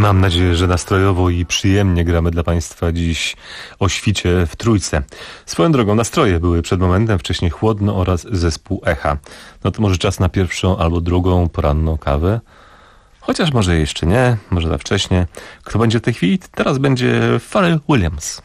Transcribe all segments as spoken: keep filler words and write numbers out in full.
Mam nadzieję, że nastrojowo i przyjemnie gramy dla Państwa dziś o świcie w Trójce. Swoją drogą nastroje były przed momentem, wcześniej Chłodno oraz zespół Echa. No to może czas na pierwszą albo drugą poranną kawę. Chociaż może jeszcze nie, może za wcześnie. Kto będzie w tej chwili? Teraz będzie Pharrell Williams.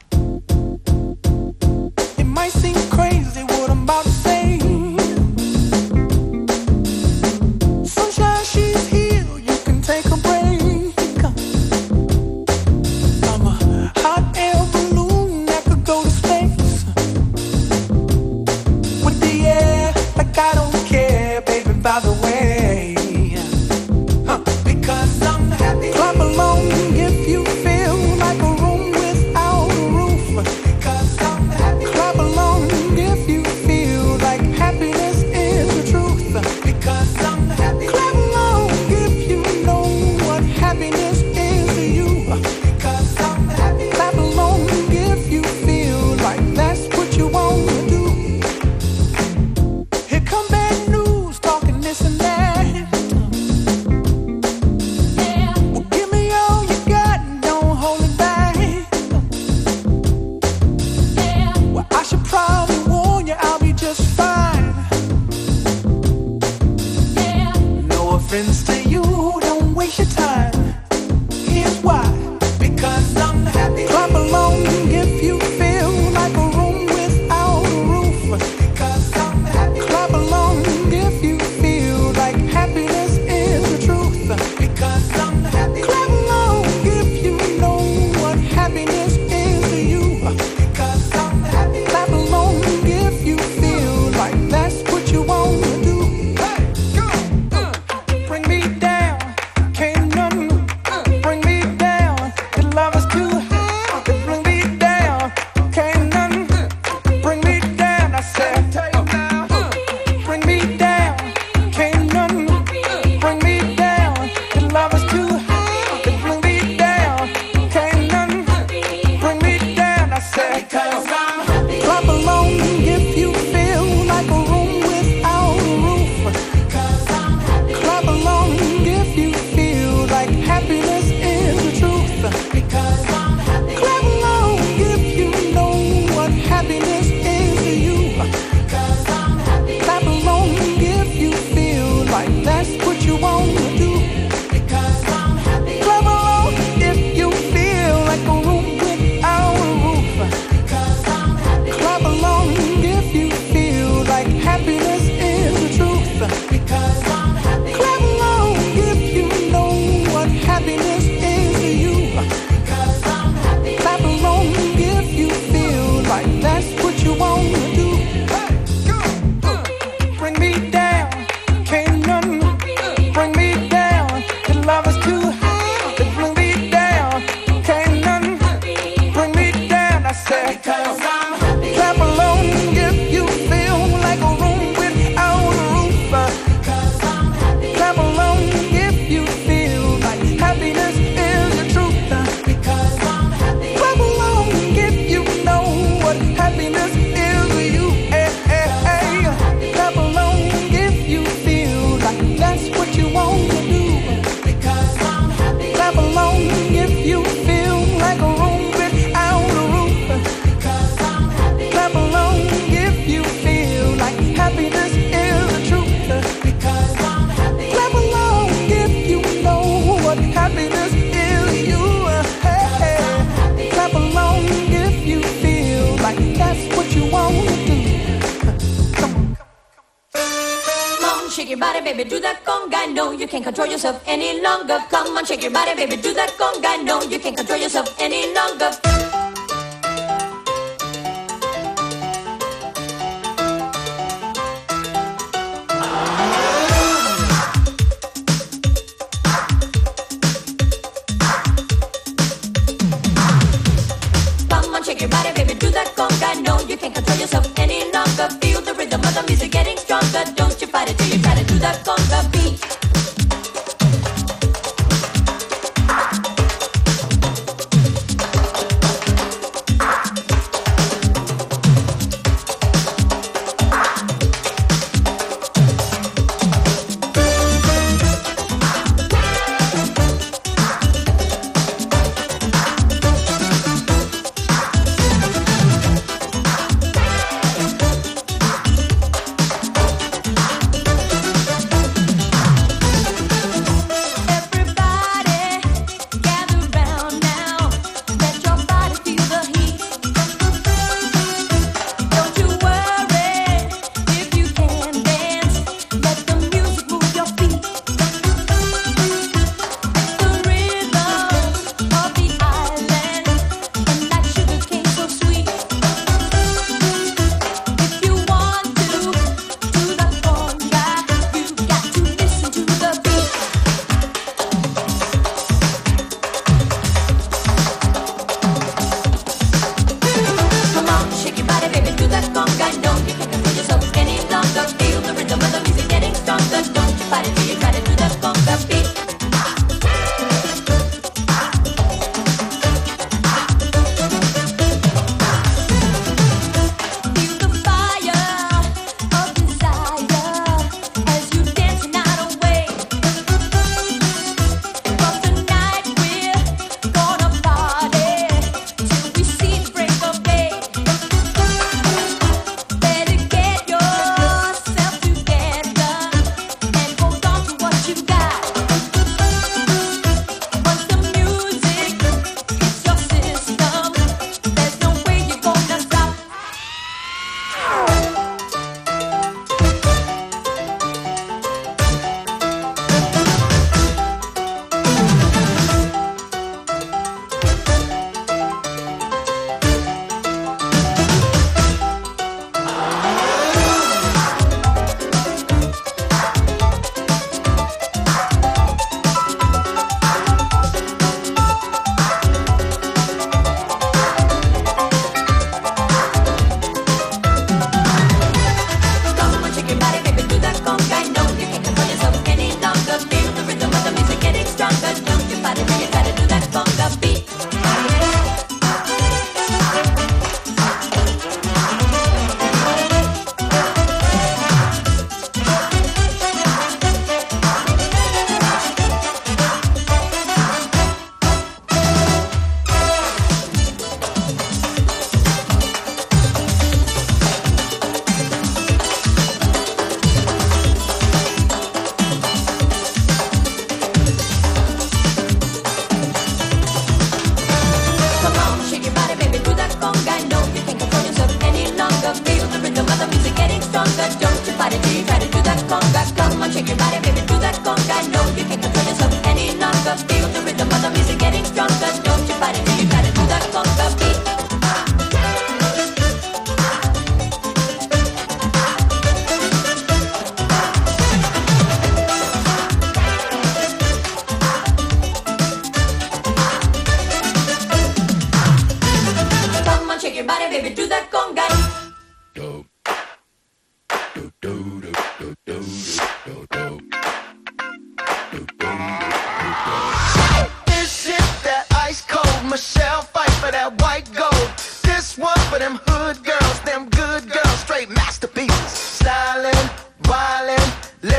Shake your body, baby, do that conga. No, you can't control yourself any longer. Come on, shake your body, baby, do that conga. No, you can't control yourself any longer. Come on, shake your body, baby, do that conga. No, you can't control yourself any longer. Feel the rhythm of the music getting stronger. Don't you fight it till you try to do that conga beat.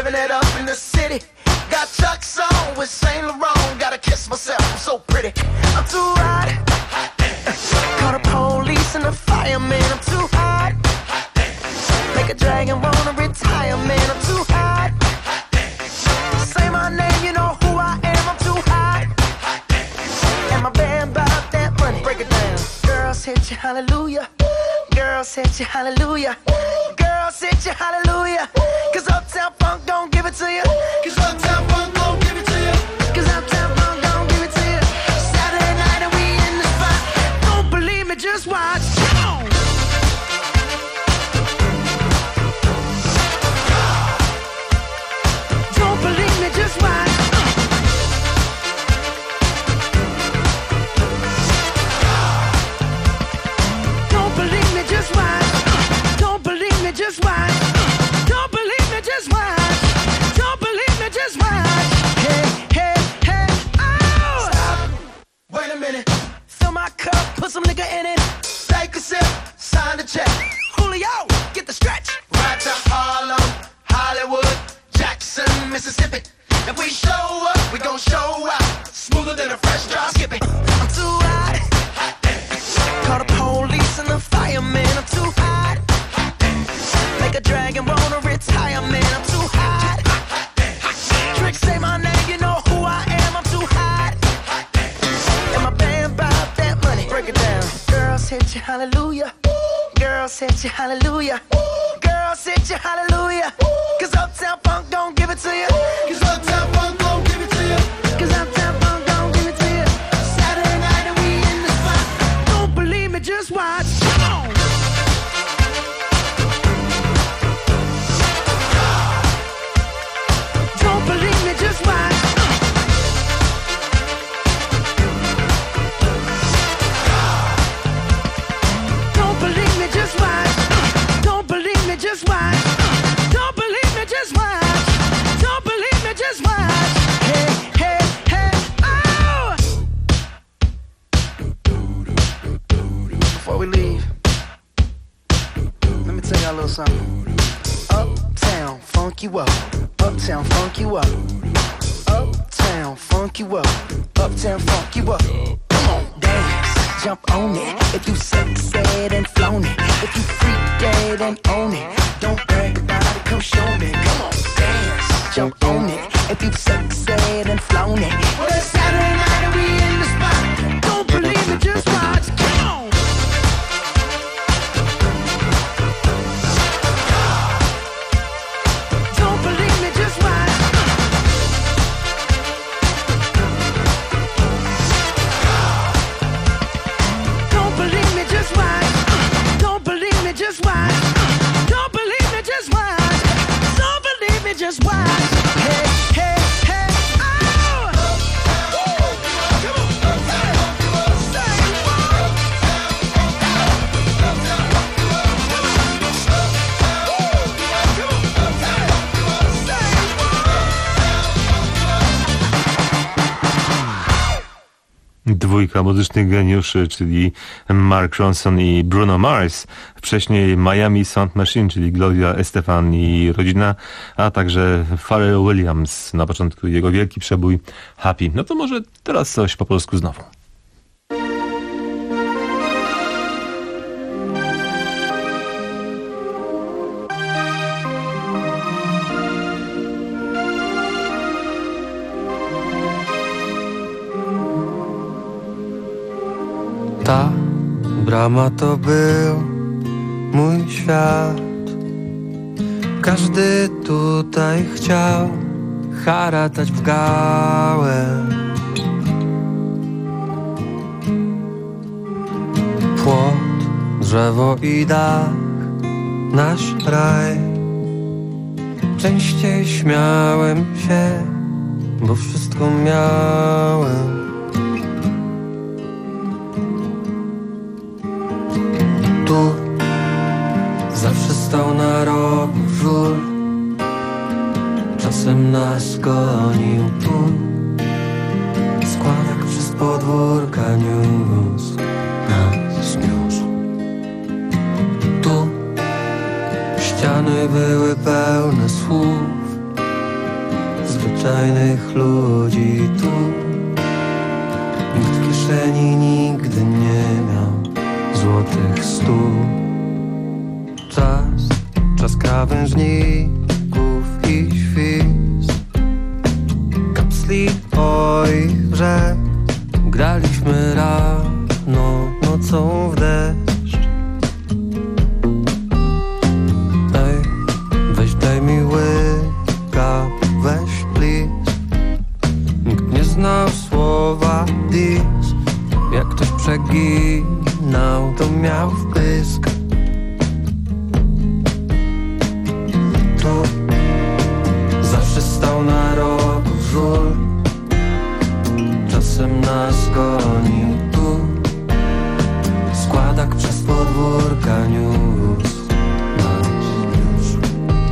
living it up in the city. Got Chuck's on with Saint Laurent. Gotta kiss myself, I'm so pretty. I'm too hot. Call the police and the fireman. I'm too hot. Make a dragon wanna retire, man. I'm too hot. Say my name, you know who I am. I'm too hot. And my band bought that money. Break it down. Girls hit you, hallelujah. Girls hit you, hallelujah. Girls hit you, hallelujah. Cause Uptown Funk don't give it to you. Cause Uptown Funk don't give it to you. Cause Uptown Funk don't give it to you. Saturday night and we in the spot. Don't believe me, just watch. Come on. Don't believe me, just watch. Don't believe me, just watch. Don't believe me, just watch. Don't believe me, just watch. Don't believe me, just watch. Hey, hey, hey, oh! Stop. Wait a minute. Fill my cup, put some nigga in it. Take a sip, sign the check. Julio, get the stretch. Right to Harlem, Hollywood, Jackson, Mississippi. If we show up, we gon' show out. Smoother than a fresh drop. Skip it. I'm too hot. Call the police and the fireman. I'm too hot. Make a dragon wanna retire, man. I'm too hot. Trick, say my name, you know who I am. I'm too hot. And my band bought that money. Break it down. Girls hit you, hallelujah. Girls hit you, hallelujah. Girls hit you, hallelujah. Cause Uptown Funk don't give it to you. Cause Uptown Funk don't give it to you. Cause Uptown Funk don't give it to you. Saturday night and we in the spot. Don't believe me, just watch. Come on. Don't believe me, just watch. Don't believe me, just watch. Don't believe me, just watch. Don't believe me, just watch. Don't believe me, just watch. Hey, hey, hey, oh! Before we leave, let me tell y'all a little something. Uptown, funk you up. Uptown, funk you up. Uptown, funk you up. Uptown, funk you up. Come on, dance, jump on it. If you sexed and flown it. If you freak dead and own it. Don't brag about it, come show me. Come on, dance, jump on it. If you sexed and flown it. Well, it's Saturday night and we in the spot. Don't believe me, just watch. Come on. Don't believe me, just watch. Don't believe me, just watch. Don't believe me, just watch. Don't believe me, just watch. Don't believe me, just watch. Hey, hey, hey, oh! Dwójka muzycznych geniuszy, czyli Mark Ronson i Bruno Mars. Wcześniej Miami Sound Machine, czyli Gloria Estefan i rodzina, a także Pharrell Williams. Na początku jego wielki przebój Happy. No to może teraz coś po polsku znowu. Ta brama to był mój świat. Każdy tutaj chciał haratać w gałę. Płot, drzewo i dach, nasz raj. Częściej śmiałem się, bo wszystko miałem. Tu zawsze stał na rogu żur. Czasem nas gonił tu. Składak przez podwórka niósł, nas niósł. Tu ściany były pełne słów, zwyczajnych ludzi tu. Nikt w kieszeni nigdy nie miał złotych stu. Czas, czas krawężników i świst, kapsli, oj, rzek. Graliśmy rano, nocą w deszcz. Ej, weź daj mi łyka, weź please. Nikt nie znał słowa dis. Jak ktoś przeginał, to miał wpysk. Tu zawsze stał na rogu żur. Czasem nas gonił tu. Składak przez podwórka niósł nas już.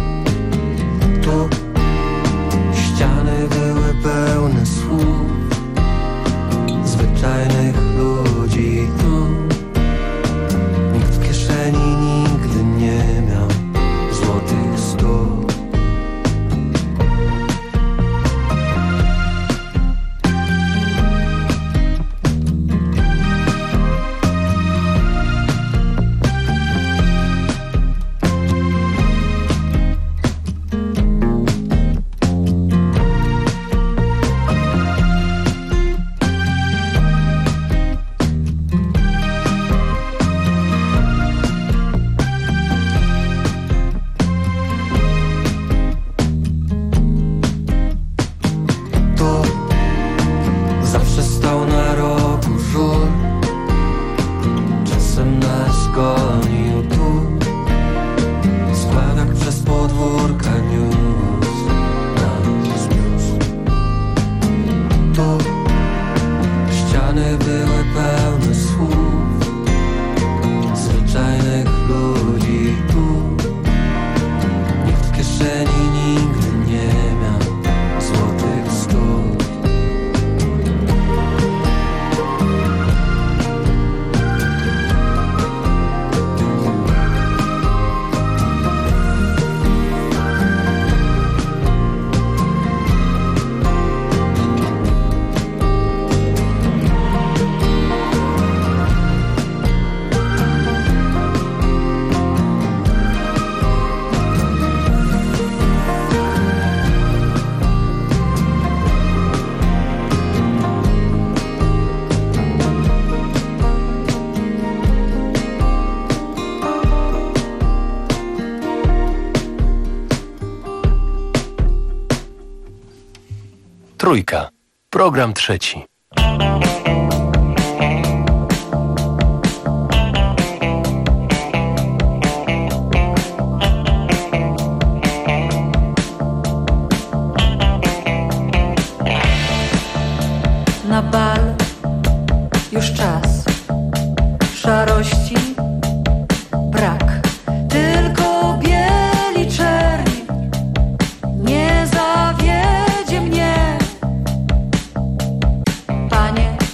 Tu ściany były pełne słów zwyczajnych ludzi tu. Nikt w kieszeni nigdy nie miał złotych stóp. Trójka. Program trzeci. Na bal już czas. Szarości brak. Tylko bieli czerni nie zawiedzie mnie. Panie,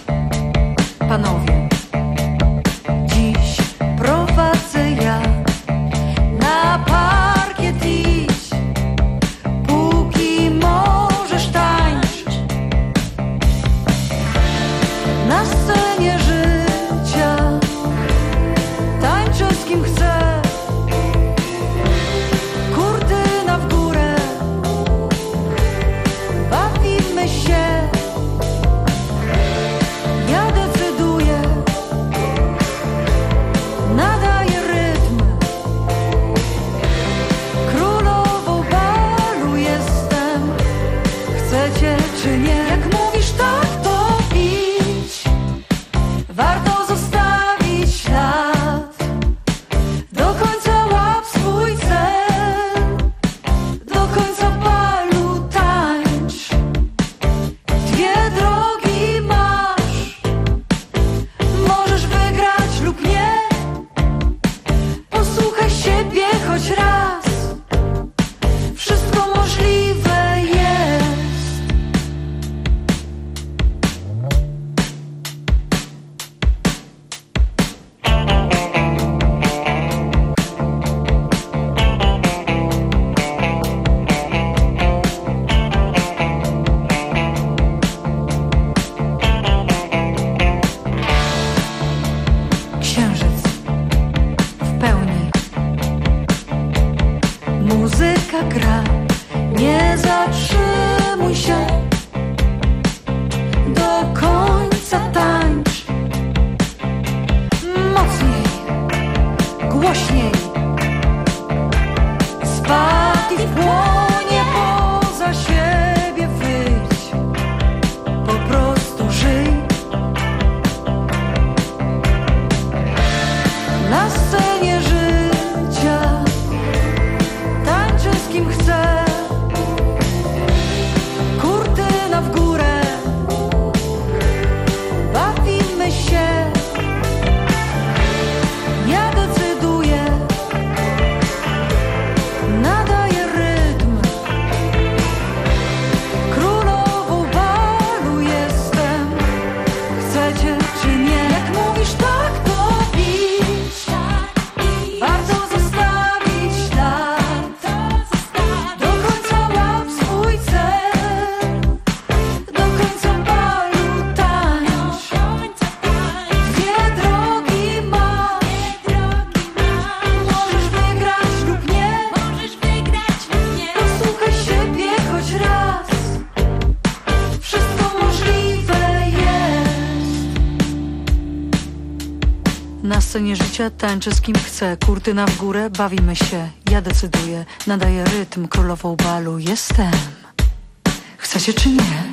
scenie życia tańczę z kim chcę. Kurtyna w górę, bawimy się. Ja decyduję, nadaję rytm. Królową balu jestem. Chcecie czy nie?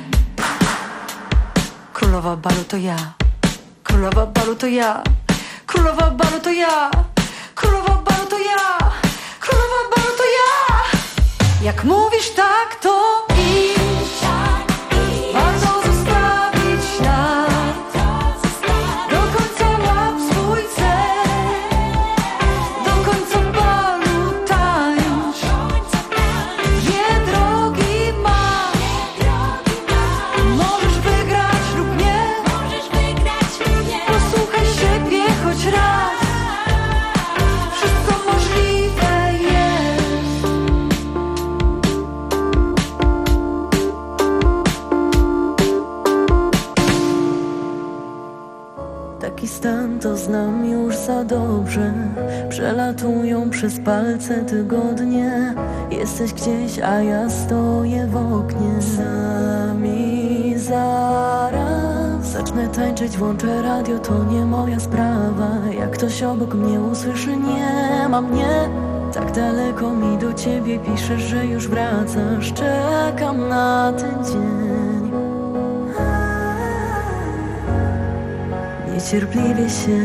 Królowa balu to ja. Królowa balu to ja. Królowa balu to ja. Królowa balu to ja. Królowa balu to ja. Jak mówisz tak, to idź. Warto zostawić ślad. Do końca łap swój cel. Do końca balu tańcz. Dwie drogi masz. Możesz wygrać lub nie. Posłuchaj siebie choć raz. Wszystko możliwe jest. Taki stan to znam już za dobrze. Przelatują przez palce tygodnie. Jesteś gdzieś, a ja stoję w oknie. Sami zaraz zacznę tańczyć, włączę radio, to nie moja sprawa. Jak ktoś obok mnie usłyszy, nie ma mnie. Tak daleko mi do ciebie piszesz, że już wracasz. Czekam na ten dzień. Niecierpliwie się.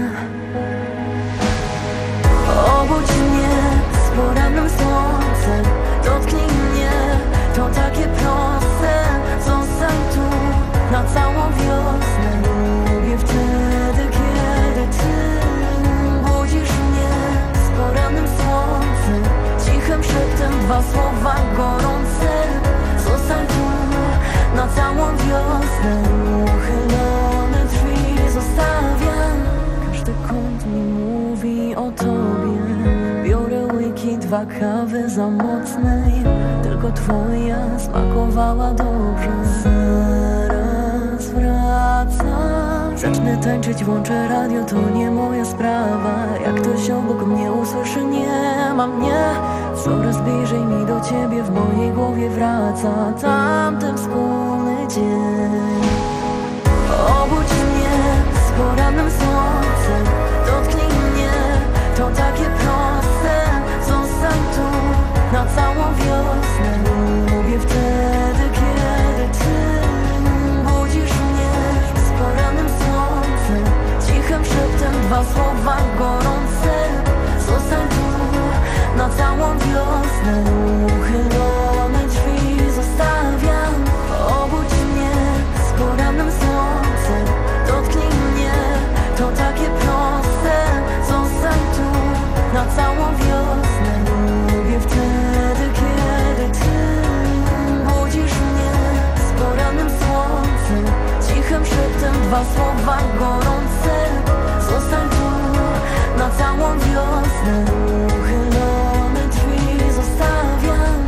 Obudź mnie z porannym słońcem. Dotknij mnie, to takie proste. Zostań tu na całą wiosnę. Lubię wtedy, kiedy ty budzisz mnie z porannym słońcem. Cichym szeptem dwa słowa gorące. Zostań tu na całą wiosnę. Uchylone drzwi zostawiam. Każdy kąt mi mówi o tobie. Biorę łyki, dwa kawy za mocnej. Tylko twoja smakowała dobrze. Zaraz wracam. Zacznę tańczyć, włączę radio, to nie moja sprawa. Jak ktoś obok mnie usłyszy, nie ma mnie. Coraz bliżej mi do ciebie w mojej głowie wraca tamten wspólny dzień. Obudź mnie z porannym słońcem. Dotknij mnie, to takie proste. Zostań tu na całą wiosnę. Lubię wtedy, kiedy ty budzisz mnie z porannym słońcem. Cichym szeptem dwa słowa gorące. Zostań tu na całą wiosnę. Uchylone drzwi zostawiam. Obudź mnie z porannym słońcem. Dotknij mnie, to takie proste. Zostań tu na całą wiosnę. Lubię wtedy, kiedy ty budzisz mnie z porannym słońcem. Cichym szeptem dwa słowa gorące. Zostań tu na całą wiosnę. Uchylone drzwi zostawiam.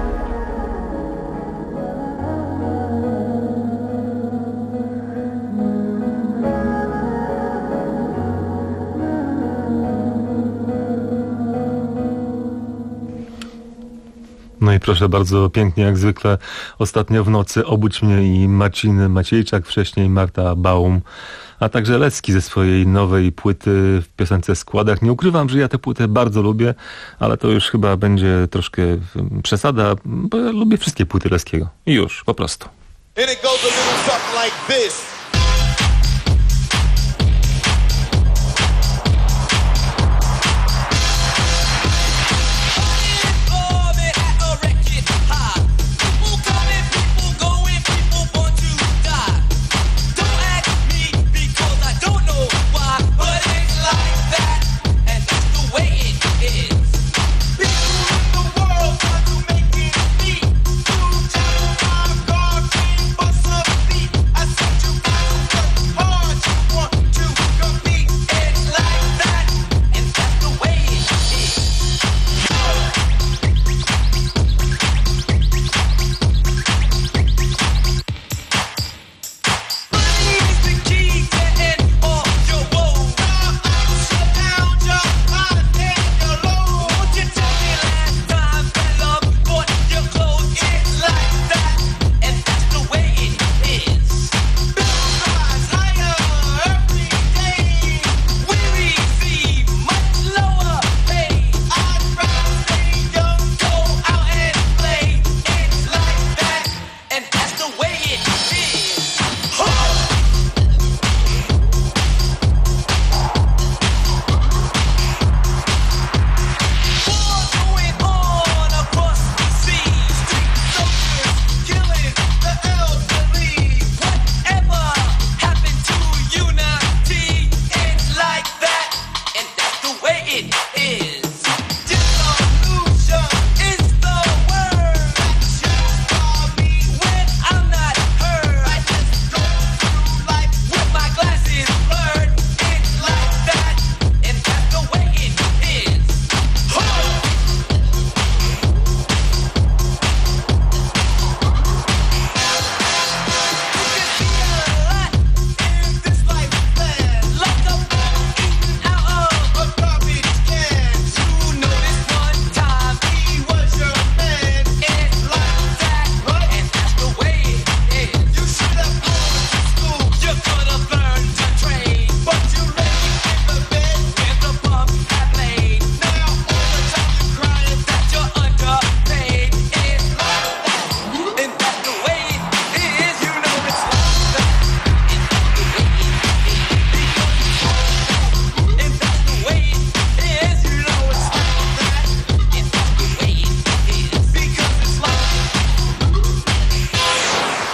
No i proszę bardzo, pięknie jak zwykle ostatnio w nocy Obudź mnie i Marcin Maciejczak, wcześniej Marta Baum, a także Lecki ze swojej nowej płyty w piosence Składach. Nie ukrywam, że ja tę płytę bardzo lubię, ale to już chyba będzie troszkę przesada, bo ja lubię wszystkie płyty Leckiego. I już, po prostu. And it goes a little something like this. You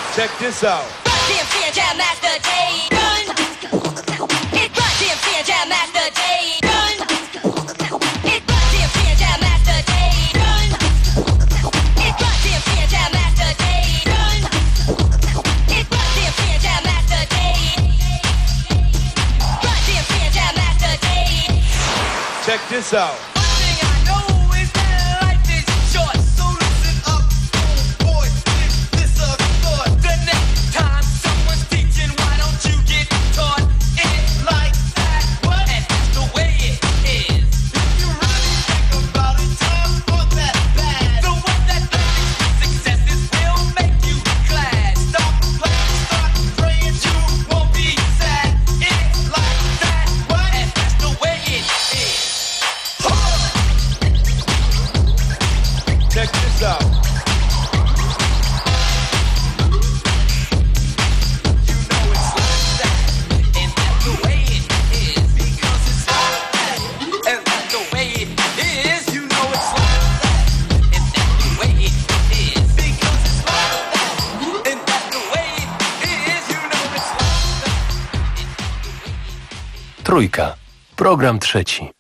Check this out. Run D M C and Jam Master Jay. Run. It Run D M C and Jam Master Jay. Run. It Run D M C and Jam Master Jay. Run. It Run D M C and Jam Master Jay. Run. It Run D M C and Jam Master Jay. Run D M C and Jam Master Jay. Check this out. Trójka. Program trzeci.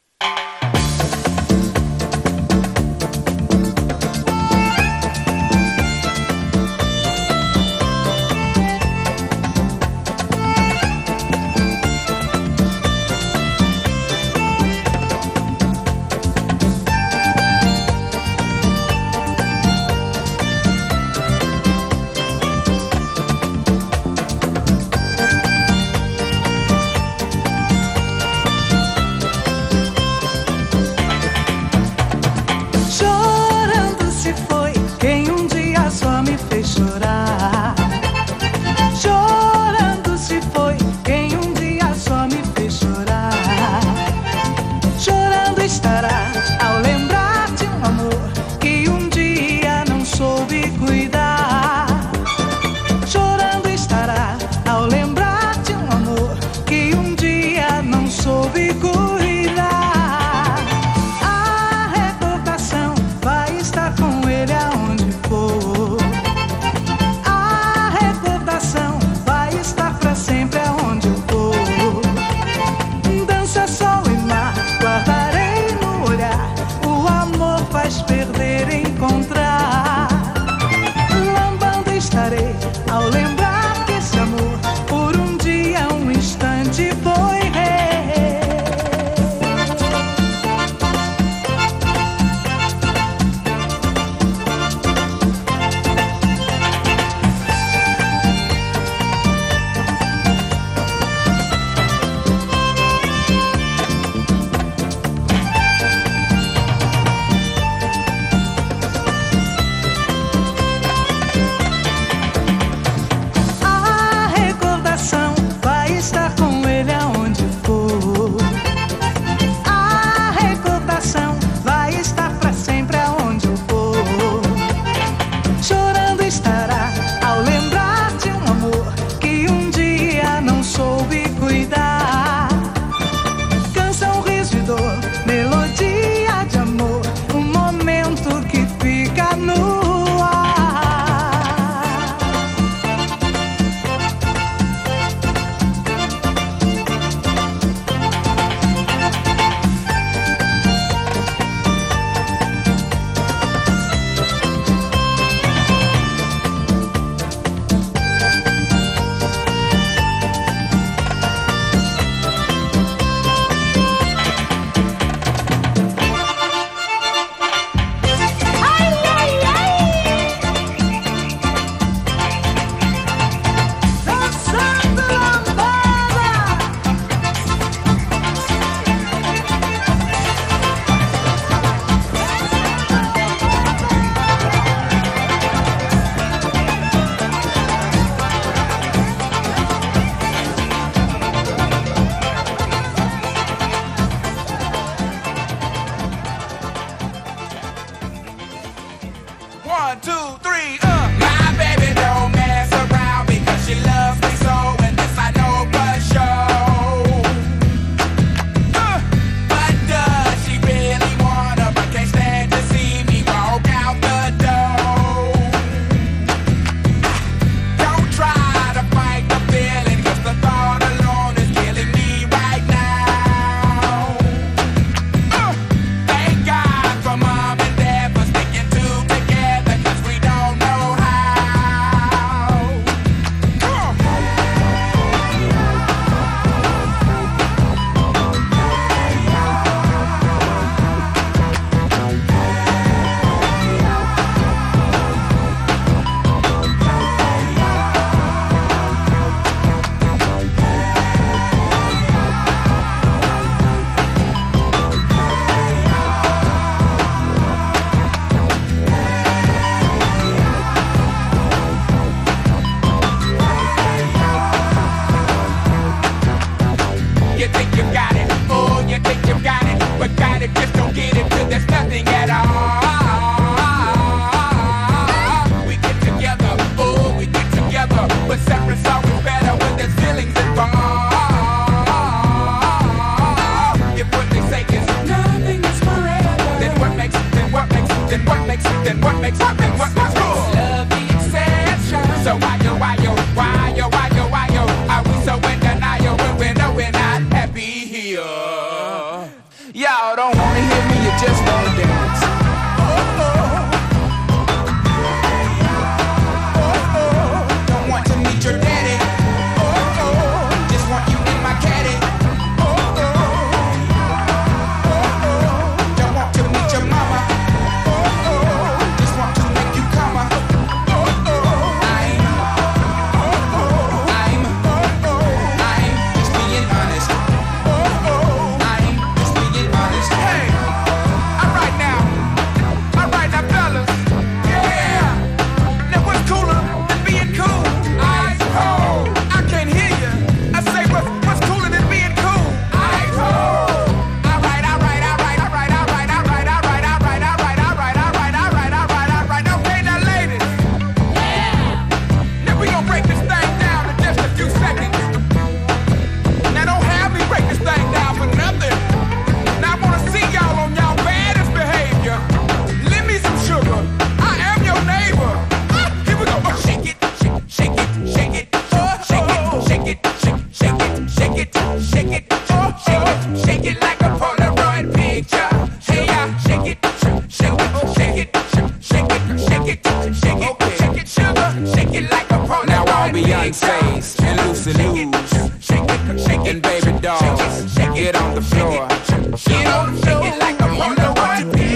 Now all Beyonce's and Lucy Lou's and baby dolls, get on the floor. Get on the floor. You know what to do.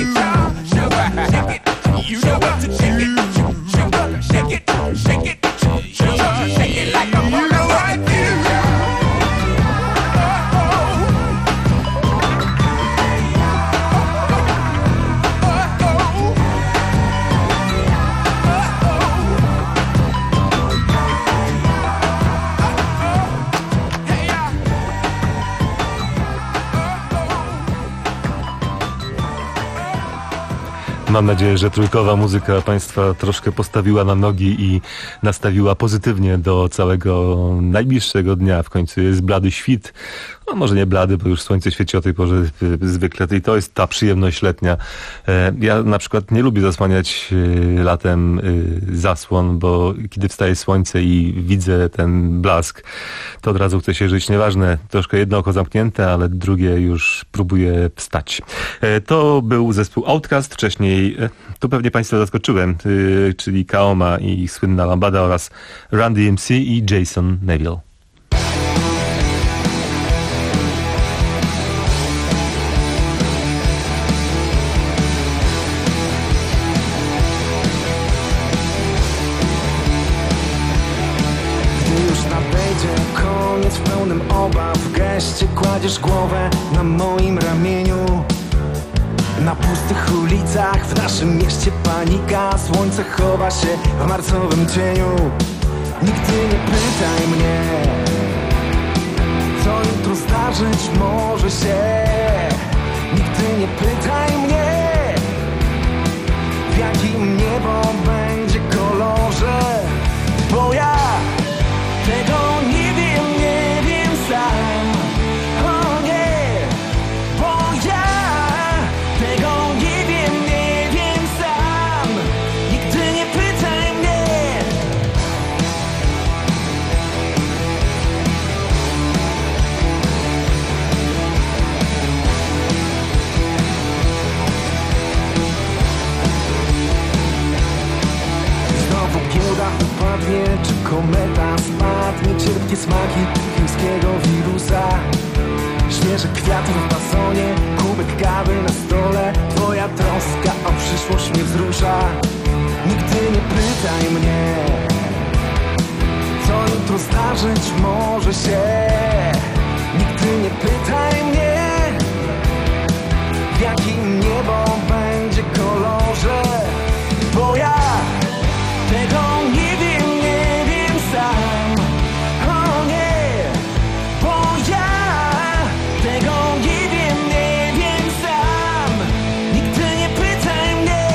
You know what to do. Shake it, shake it, shake it like a you know what to do. Mam nadzieję, że trójkowa muzyka Państwa troszkę postawiła na nogi i nastawiła pozytywnie do całego najbliższego dnia. W końcu jest blady świt. No może nie blady, bo już słońce świeci o tej porze zwykle i to jest ta przyjemność letnia. Ja na przykład nie lubię zasłaniać latem zasłon, bo kiedy wstaje słońce i widzę ten blask, to od razu chce się żyć. Nieważne, troszkę jedno oko zamknięte, ale drugie już próbuje wstać. To był zespół Outkast, wcześniej tu pewnie Państwa zaskoczyłem, czyli Kaoma i ich słynna Lambada oraz Run D M C i Jason Neville. Koniec w pełnym obaw, w geście kładziesz głowę na moim ramieniu. Na pustych ulicach w naszym mieście panika, słońce chowa się w marcowym cieniu. Nigdy nie pytaj mnie, co jutro zdarzyć może się. Nigdy nie pytaj mnie, w jakim niebo będzie kolorze, bo ja tego nie wiem, nie wiem sam. O nie, bo ja tego nie wiem, nie wiem sam. Nigdy nie pytaj mnie. Znowu giełda upadnie, czy kometa spadnie, cierpkie smaki chińskiego wirusa. Świeże kwiaty w basonie, kubek kawy na stole. Twoja troska o przyszłość mnie wzrusza. Nigdy nie pytaj mnie, co jutro zdarzyć może się. Nigdy nie pytaj mnie, w jakim niebo będzie kolorze, bo ja tego nie wiem, nie wiem sam. O nie, bo ja tego nie wiem, nie wiem sam. Nigdy nie pytaj mnie.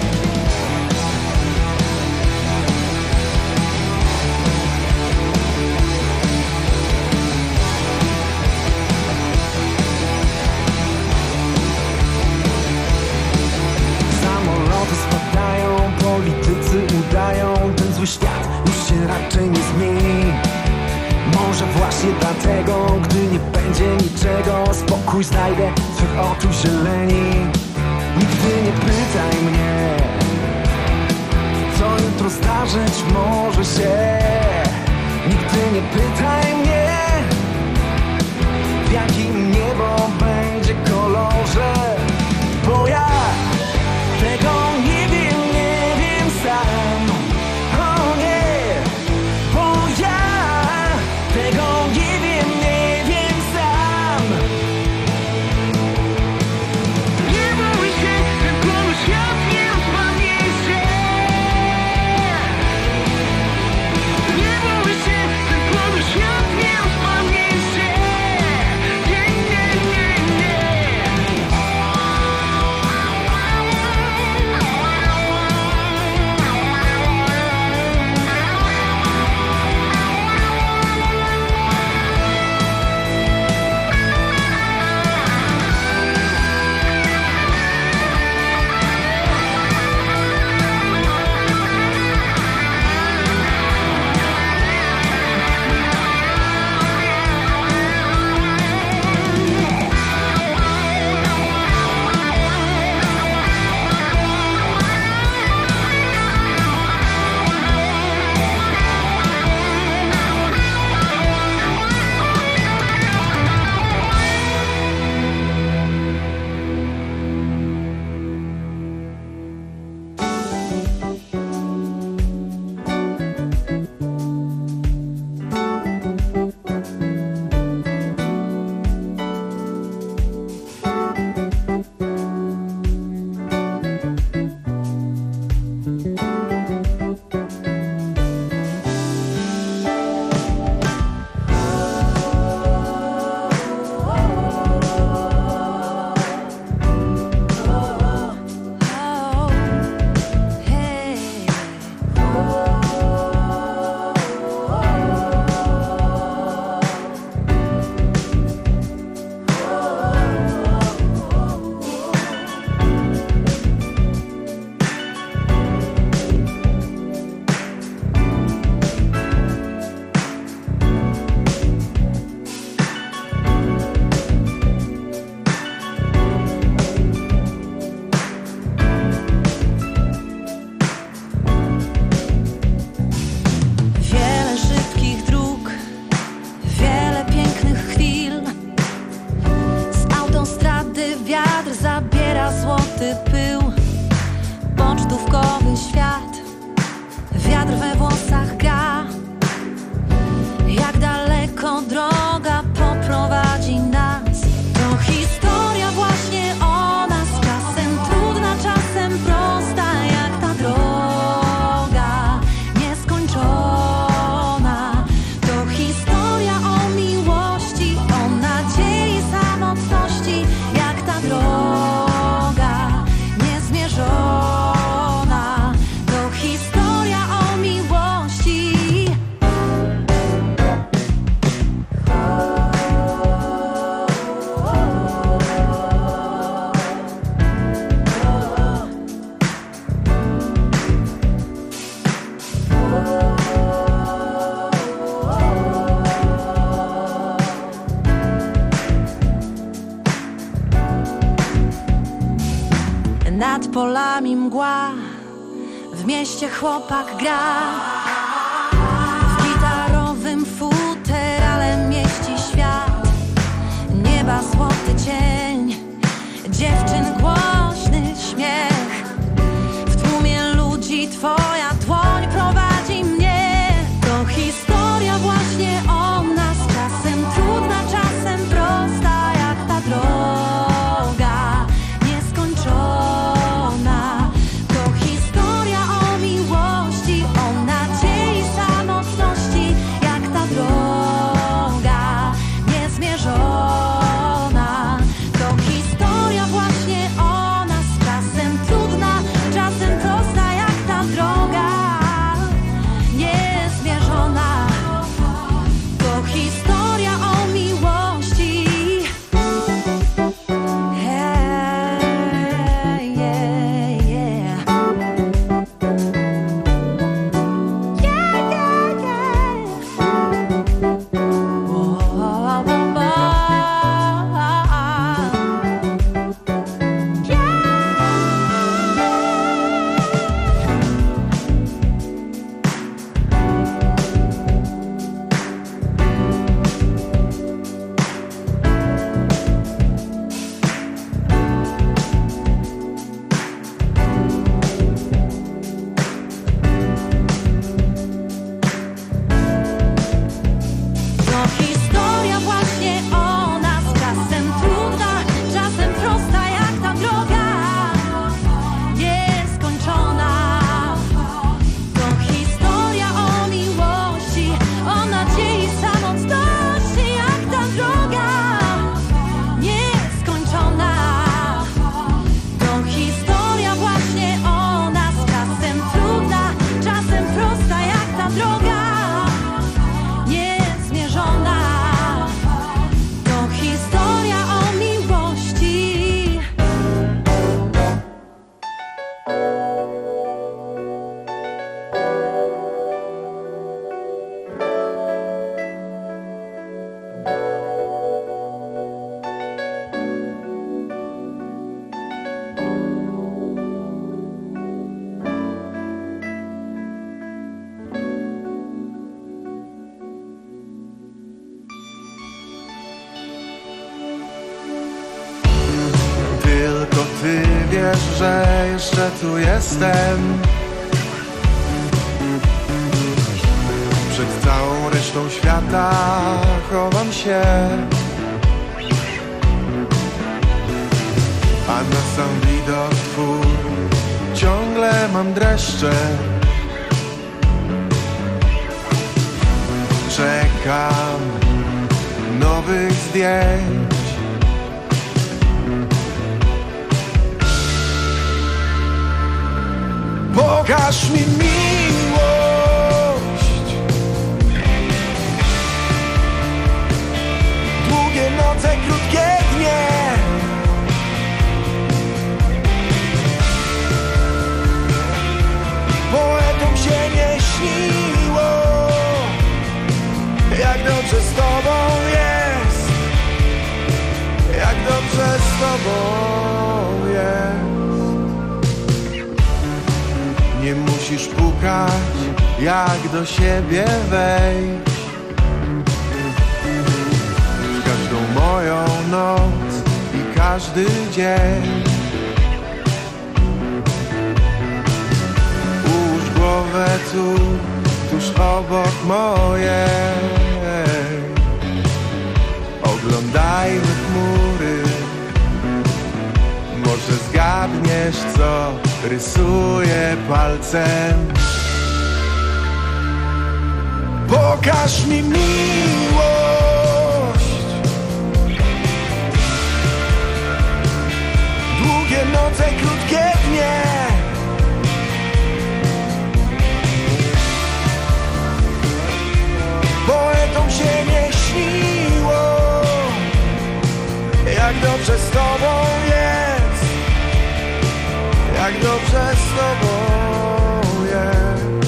Samoloty spadają, politycy udają, ten zły świat już się raczej nie zmieni. Może właśnie dlatego, gdy nie będzie niczego, spokój znajdę w swych oczu zieleni. Nigdy nie pytaj mnie, co jutro zdarzyć może się. Nigdy nie pytaj mnie, w jakim niebo będzie kolorze, bo ja tego nie wiem, nie wiem sam. O nie, bo ja tego nie wiem, nie wiem sam. Nie bój się, ten kolor świat nie rozpadnie się. Nie bój się, ten kolor świat nie rozpadnie się. Nie, nie, nie, nie. nami mgła, w mieście chłopak gra. W gitarowym futerale mieści świat, nieba złoty cień, dziewczyn głośny śmiech. W tłumie ludzi twoja dłoń prowadzi mnie. To historia właśnie o nas, czasem trudna, czasem prosta, jak ta droga nieskończona. To historia o miłości, o nadziei, samotności, jak ta droga niezmierzona. To historia właśnie o nas, czasem trudna, czasem prosta, jak ta droga niezmierzona. To historia o miłości. Hey, yeah, yeah. Yeah, yeah, yeah. Whoa, whoa, whoa, whoa. To historia właśnie o nas, czasem trudna, czasem prosta, jak ta droga nieskończona. To historia o miłości, o nadziei, samotności, jak ta droga nieskończona. To historia właśnie o nas, czasem trudna, czasem prosta, jak ta droga niezmierzona. To historia o miłości. Tylko ty wiesz, że jeszcze tu jestem. Przed całą resztą świata chowam się, a na sam widok twój ciągle mam dreszcze. Czekam nowych zdjęć. Pokaż mi miłość, długie noce, krótkie dnie. Poetom się nie śniło, jak dobrze z tobą jest, jak dobrze z tobą jest. Nie musisz pukać, jak do siebie wejść. W każdą moją noc i każdy dzień ułóż głowę tu, tuż obok mojej. Oglądajmy chmury, może zgadniesz, co rysuję palcem. Pokaż mi miłość, długie noce, krótkie dnie. Poetom się nie śniło, jak dobrze z tobą jest, jak dobrze z tobą jest.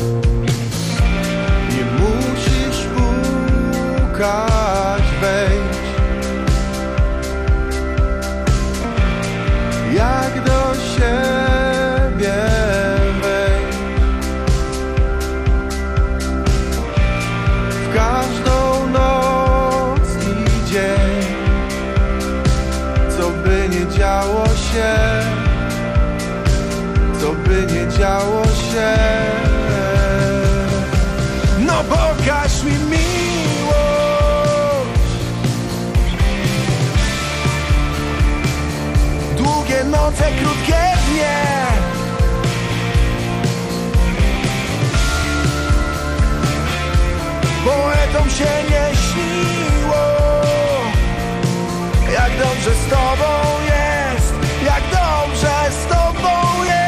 Nie musisz pukać, wejdź, jak do siebie nam się nie śniło. Jak dobrze z tobą jest, jak dobrze z tobą jest.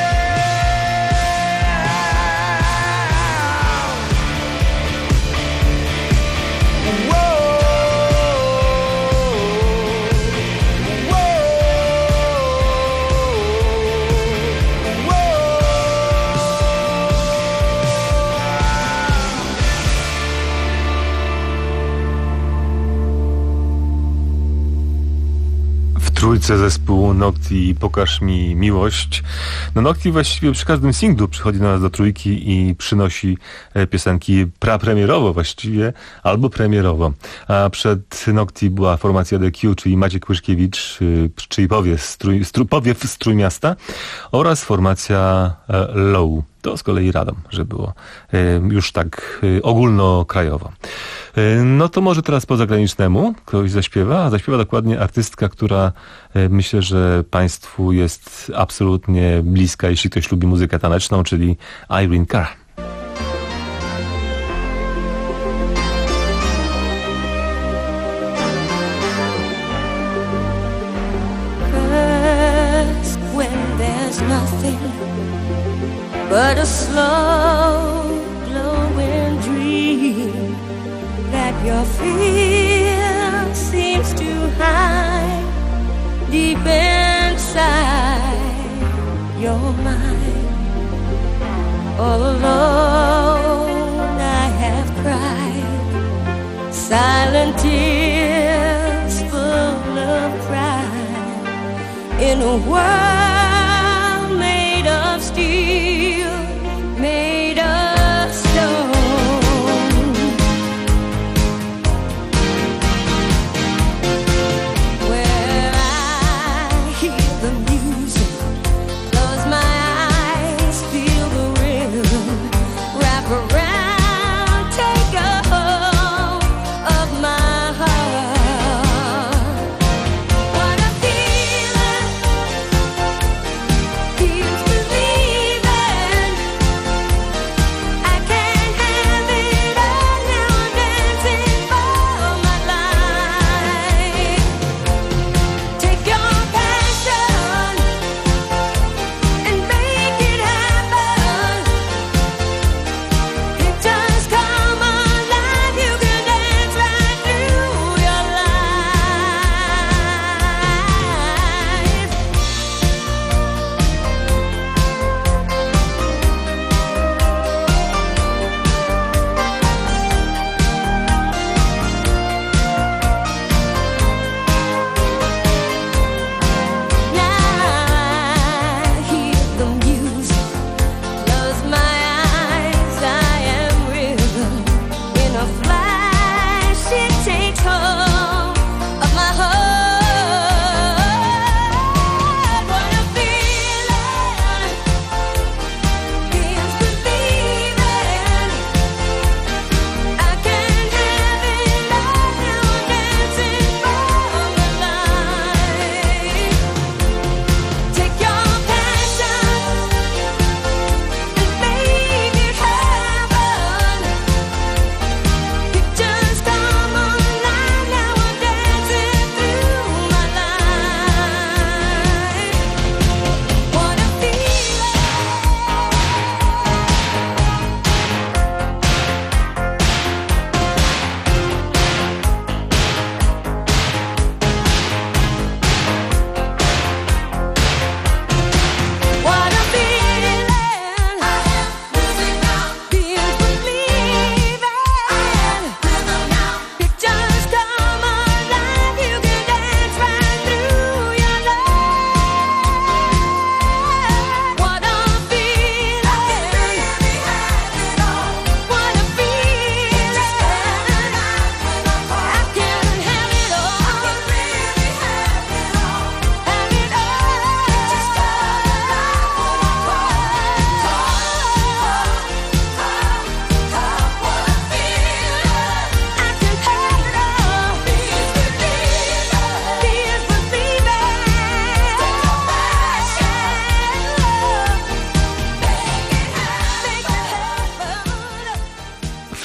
Trójce zespół Nocti i Pokaż mi miłość. No Nocti właściwie przy każdym singlu przychodzi do nas do trójki i przynosi piosenki prapremierowo właściwie, albo premierowo. A przed Nocti była formacja The Q, czyli Maciek Łyszkiewicz, czyli powiew z, Trój, powiew z Trójmiasta, oraz formacja Low. To z kolei Radom, że było już tak ogólnokrajowo. No to może teraz po zagranicznemu ktoś zaśpiewa, a zaśpiewa dokładnie artystka, która myślę, że Państwu jest absolutnie bliska, jeśli ktoś lubi muzykę taneczną, czyli Irene Cara. But a slow glowing dream that your fear seems to hide deep inside your mind. All alone I have cried silent tears full of pride in a world made of steel, made of stone. Where I hear the music, close my eyes, feel the rhythm, wrap around, take a hold of my heart. What a feeling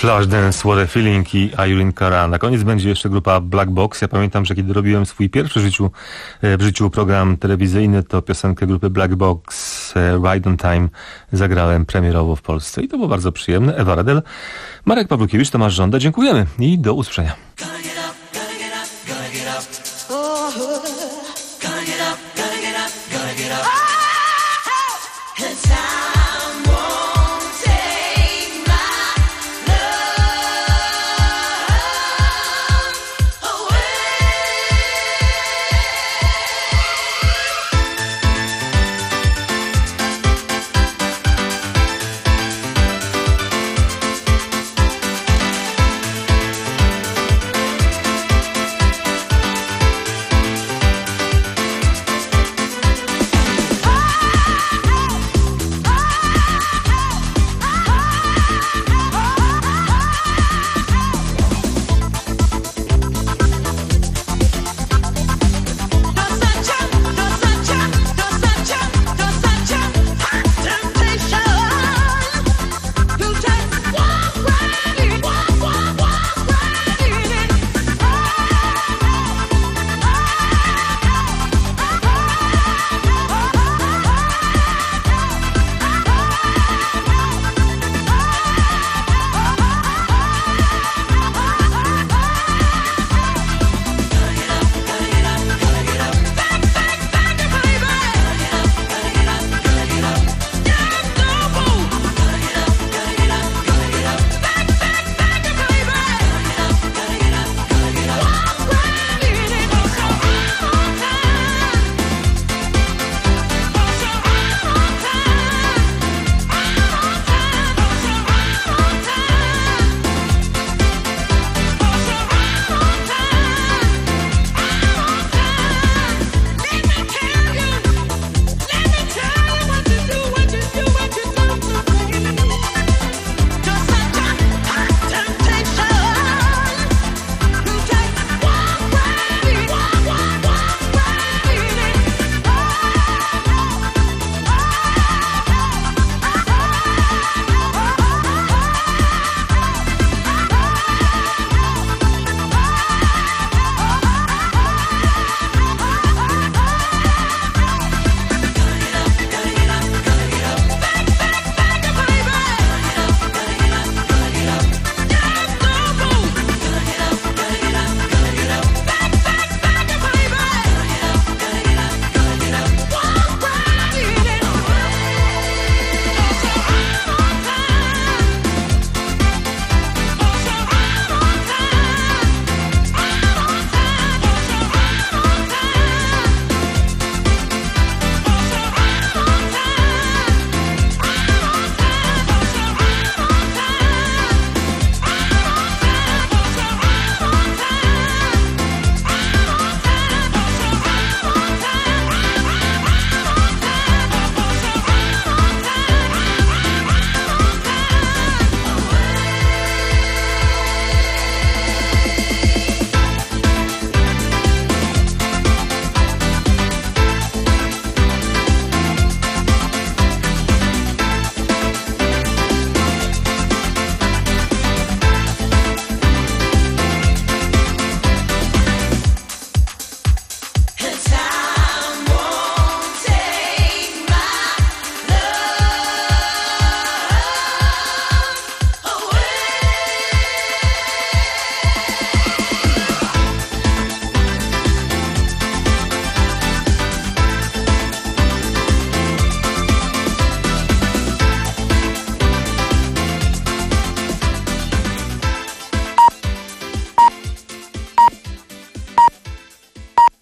Flashdance, What a Feeling i Irene Cara. Na koniec będzie jeszcze grupa Black Box. Ja pamiętam, że kiedy robiłem swój pierwszy w życiu, w życiu program telewizyjny, to piosenkę grupy Black Box Ride on Time zagrałem premierowo w Polsce i to było bardzo przyjemne. Ewa Redel, Marek Pawlukiewicz, Tomasz Żąda. Dziękujemy i do usłyszenia.